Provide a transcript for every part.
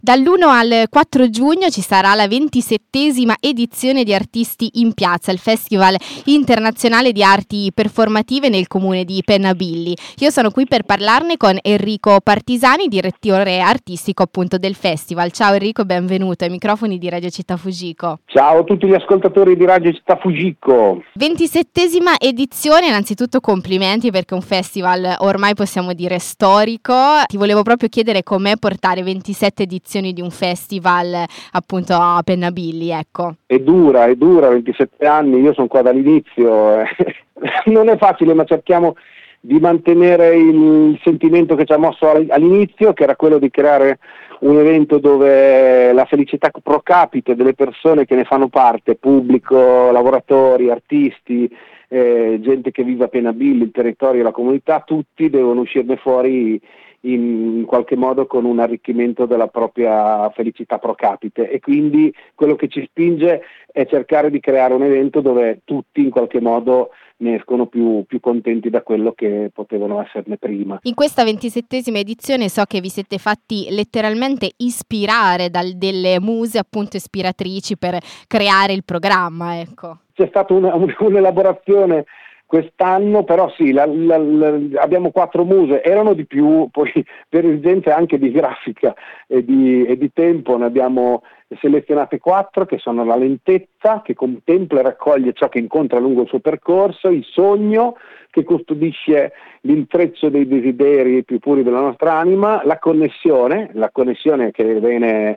Dall'1 al 4 giugno ci sarà la 27ª edizione di Artisti in Piazza, il Festival internazionale di arti performative nel comune di Pennabilli. Io sono qui per parlarne con Enrico Partisani, direttore artistico appunto del festival. Ciao Enrico, benvenuto ai microfoni di Radio Città Fujiko. Ciao a tutti gli ascoltatori di Radio Città Fujiko. 27ª edizione, innanzitutto complimenti perché è un festival ormai possiamo dire storico. Ti volevo proprio chiedere com'è portare 27 edizioni di un festival appunto a Pennabilli, ecco. È dura, 27 anni, io sono qua dall'inizio, non è facile, ma cerchiamo di mantenere il sentimento che ci ha mosso all'inizio, che era quello di creare un evento dove la felicità pro capite delle persone che ne fanno parte, pubblico, lavoratori, artisti, gente che vive a Pennabilli, il territorio, la comunità, tutti devono uscirne fuori in qualche modo con un arricchimento della propria felicità pro capite, e quindi quello che ci spinge è cercare di creare un evento dove tutti in qualche modo ne escono più contenti da quello che potevano esserne prima. In questa 27ª edizione so che vi siete fatti letteralmente ispirare delle muse appunto ispiratrici per creare il programma, ecco. C'è stata un'elaborazione quest'anno, però sì, abbiamo 4 muse, erano di più, poi per esigenze anche di grafica e di tempo ne abbiamo selezionate 4, che sono la lentezza, che contempla e raccoglie ciò che incontra lungo il suo percorso, il sogno, che custodisce l'intreccio dei desideri più puri della nostra anima, la connessione che viene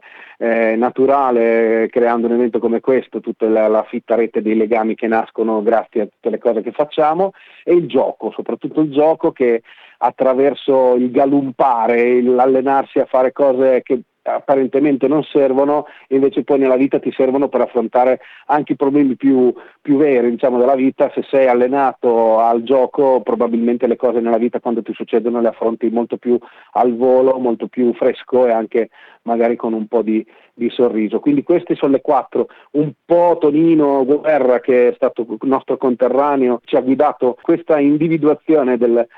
naturale creando un evento come questo, tutta la fitta rete dei legami che nascono grazie a tutte le cose che facciamo, e il gioco, soprattutto il gioco che attraverso il galumpare, l'allenarsi a fare cose che apparentemente non servono, invece poi nella vita ti servono per affrontare anche i problemi più veri, diciamo, della vita. Se sei allenato al gioco, probabilmente le cose nella vita quando ti succedono le affronti molto più al volo, molto più fresco e anche magari con un po' di sorriso. Quindi queste sono le 4. Un po' Tonino Guerra, che è stato il nostro conterraneo, ci ha guidato questa individuazione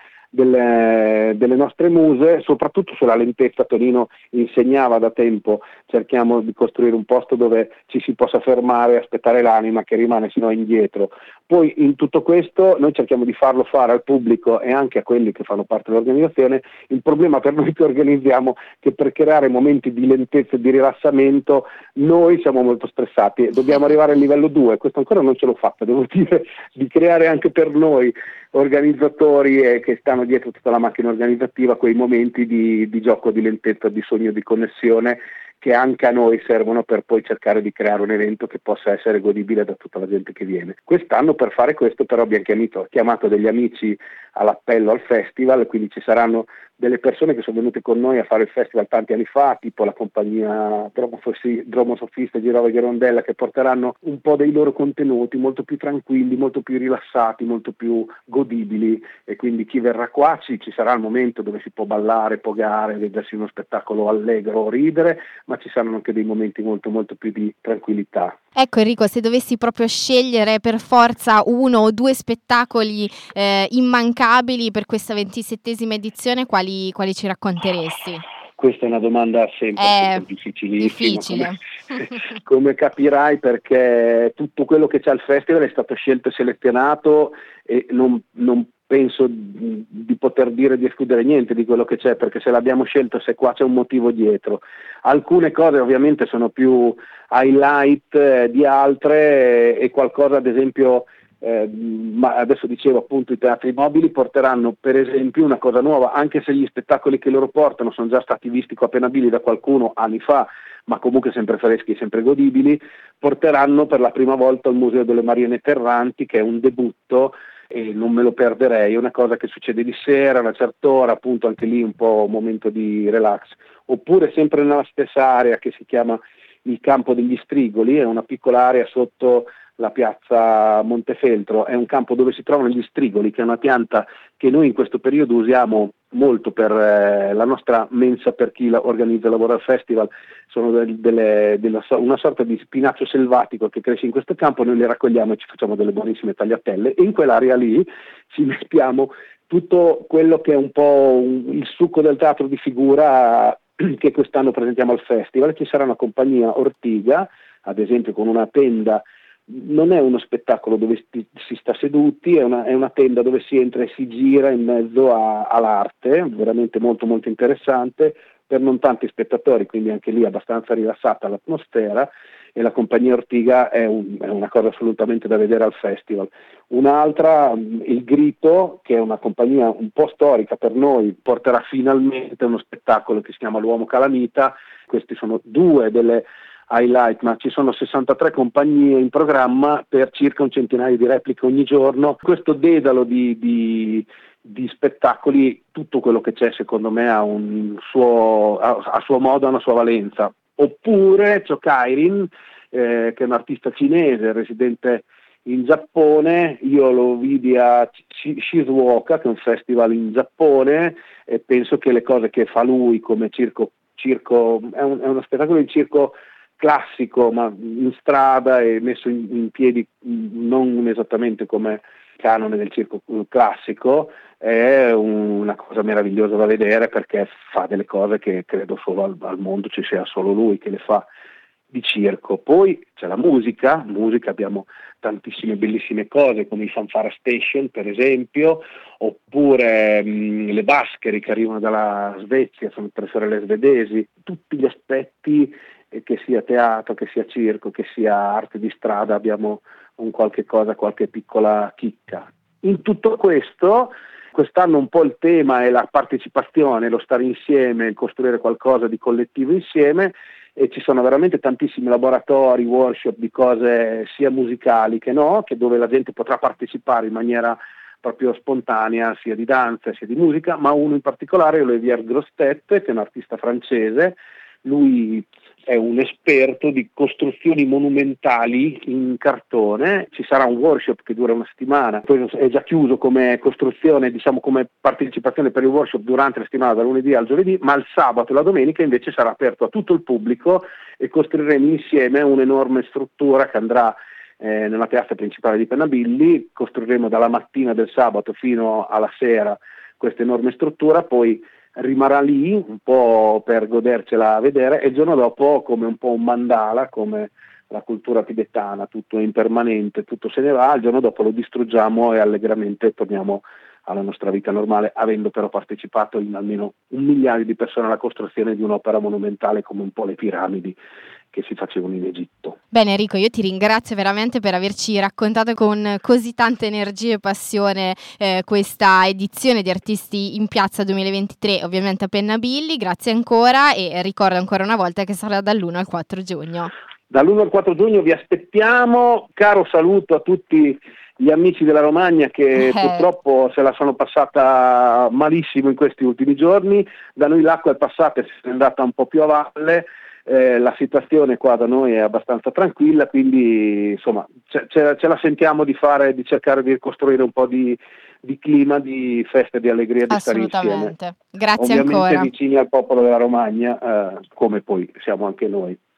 delle nostre muse, soprattutto sulla lentezza. Tonino insegnava da tempo, cerchiamo di costruire un posto dove ci si possa fermare e aspettare l'anima che rimane sino indietro. Poi in tutto questo noi cerchiamo di farlo fare al pubblico e anche a quelli che fanno parte dell'organizzazione. Il problema per noi che organizziamo è che per creare momenti di lentezza e di rilassamento noi siamo molto stressati e dobbiamo arrivare al livello 2, questo ancora non ce l'ho fatta, devo dire, di creare anche per noi organizzatori e che stanno dietro tutta la macchina organizzativa quei momenti di gioco, di lentezza, di sogno, di connessione, che anche a noi servono per poi cercare di creare un evento che possa essere godibile da tutta la gente che viene. Quest'anno per fare questo però abbiamo chiamato degli amici all'appello al festival, quindi ci saranno delle persone che sono venute con noi a fare il festival tanti anni fa, tipo la compagnia Dromosofista Girova Ghirondella, che porteranno un po' dei loro contenuti molto più tranquilli, molto più rilassati, molto più godibili, e quindi chi verrà qua ci sarà il momento dove si può ballare, pogare, vedersi uno spettacolo allegro, ridere, ma ci saranno anche dei momenti molto molto più di tranquillità. Ecco Enrico, se dovessi proprio scegliere per forza 1 o 2 spettacoli immancabili per questa 27ª edizione, quali ci racconteresti? Questa è una domanda sempre difficilissima, difficile. Come capirai, perché tutto quello che c'è al festival è stato scelto e selezionato e non penso di poter dire di escludere niente di quello che c'è, perché se l'abbiamo scelto, se qua c'è un motivo dietro. Alcune cose ovviamente sono più highlight di altre, e qualcosa ad esempio, ma adesso dicevo appunto i teatri mobili porteranno per esempio una cosa nuova, anche se gli spettacoli che loro portano sono già stati visti qua a Pennabilli da qualcuno anni fa, ma comunque sempre freschi e sempre godibili. Porteranno per la prima volta il Museo delle Marionette Erranti, che è un debutto e non me lo perderei, è una cosa che succede di sera a una certa ora, appunto anche lì un po' un momento di relax. Oppure sempre nella stessa area che si chiama il Campo degli Strigoli, è una piccola area sotto la piazza Montefeltro, è un campo dove si trovano gli strigoli, che è una pianta che noi in questo periodo usiamo molto per la nostra mensa, per chi organizza e lavora al festival. Sono una sorta di spinacio selvatico che cresce in questo campo, noi le raccogliamo e ci facciamo delle buonissime tagliatelle, e in quell'area lì ci mettiamo tutto quello che è un po' il succo del teatro di figura, che quest'anno presentiamo al festival. Ci sarà una compagnia Ortiga, ad esempio, con una tenda. Non è uno spettacolo dove si sta seduti, è una tenda dove si entra e si gira in mezzo all'arte, veramente molto molto interessante, per non tanti spettatori, quindi anche lì abbastanza rilassata l'atmosfera, e la compagnia Ortiga è una cosa assolutamente da vedere al festival. Un'altra, il Grito, che è una compagnia un po' storica per noi, porterà finalmente uno spettacolo che si chiama L'Uomo Calamita. Questi sono due delle highlight, ma ci sono 63 compagnie in programma per circa un centinaio di repliche ogni giorno. Questo dedalo di spettacoli, tutto quello che c'è secondo me ha a suo modo, ha una sua valenza. Oppure Chokairin, che è un artista cinese residente in Giappone. Io lo vidi a Shizuoka, che è un festival in Giappone, e penso che le cose che fa lui come circo è uno spettacolo di circo classico, ma in strada e messo in piedi non esattamente come canone del circo classico, è una cosa meravigliosa da vedere, perché fa delle cose che credo solo al mondo ci sia solo lui che le fa di circo. Poi c'è la musica, abbiamo tantissime bellissime cose come i Fanfara Station per esempio, oppure le Bascheri che arrivano dalla Svezia, sono 3 sorelle svedesi, tutti gli aspetti, che sia teatro, che sia circo, che sia arte di strada, abbiamo un qualche cosa, qualche piccola chicca. In tutto questo, quest'anno un po' il tema è la partecipazione, lo stare insieme, il costruire qualcosa di collettivo insieme, e ci sono veramente tantissimi laboratori, workshop di cose sia musicali che no, che dove la gente potrà partecipare in maniera proprio spontanea, sia di danza sia di musica, ma uno in particolare è Olivier Grostet, che è un artista francese. Lui è un esperto di costruzioni monumentali in cartone. Ci sarà un workshop che dura una settimana, poi è già chiuso come costruzione, diciamo come partecipazione per il workshop durante la settimana dal lunedì al giovedì, ma il sabato e la domenica invece sarà aperto a tutto il pubblico e costruiremo insieme un'enorme struttura che andrà nella piazza principale di Pennabilli. Costruiremo dalla mattina del sabato fino alla sera questa enorme struttura, poi rimarrà lì un po' per godercela a vedere, e il giorno dopo, come un po' un mandala, come la cultura tibetana, tutto è impermanente, tutto se ne va, il giorno dopo lo distruggiamo e allegramente torniamo alla nostra vita normale, avendo però partecipato in almeno 1 miliardo di persone alla costruzione di un'opera monumentale come un po' le piramidi che si facevano in Egitto. Bene Enrico, io ti ringrazio veramente per averci raccontato con così tanta energia e passione questa edizione di Artisti in Piazza 2023, ovviamente a Pennabilli. Grazie ancora, e ricordo ancora una volta che sarà dall'1 al 4 giugno. Dall'1 al 4 giugno vi aspettiamo. Caro saluto a tutti gli amici della Romagna che purtroppo se la sono passata malissimo in questi ultimi giorni. Da noi l'acqua è passata e è andata un po' più a valle. La situazione qua da noi è abbastanza tranquilla, quindi insomma ce la sentiamo di cercare di costruire un po' di clima, di festa, di allegria, di stare insieme. Assolutamente. Grazie ovviamente ancora. Vicini al popolo della Romagna, come poi siamo anche noi.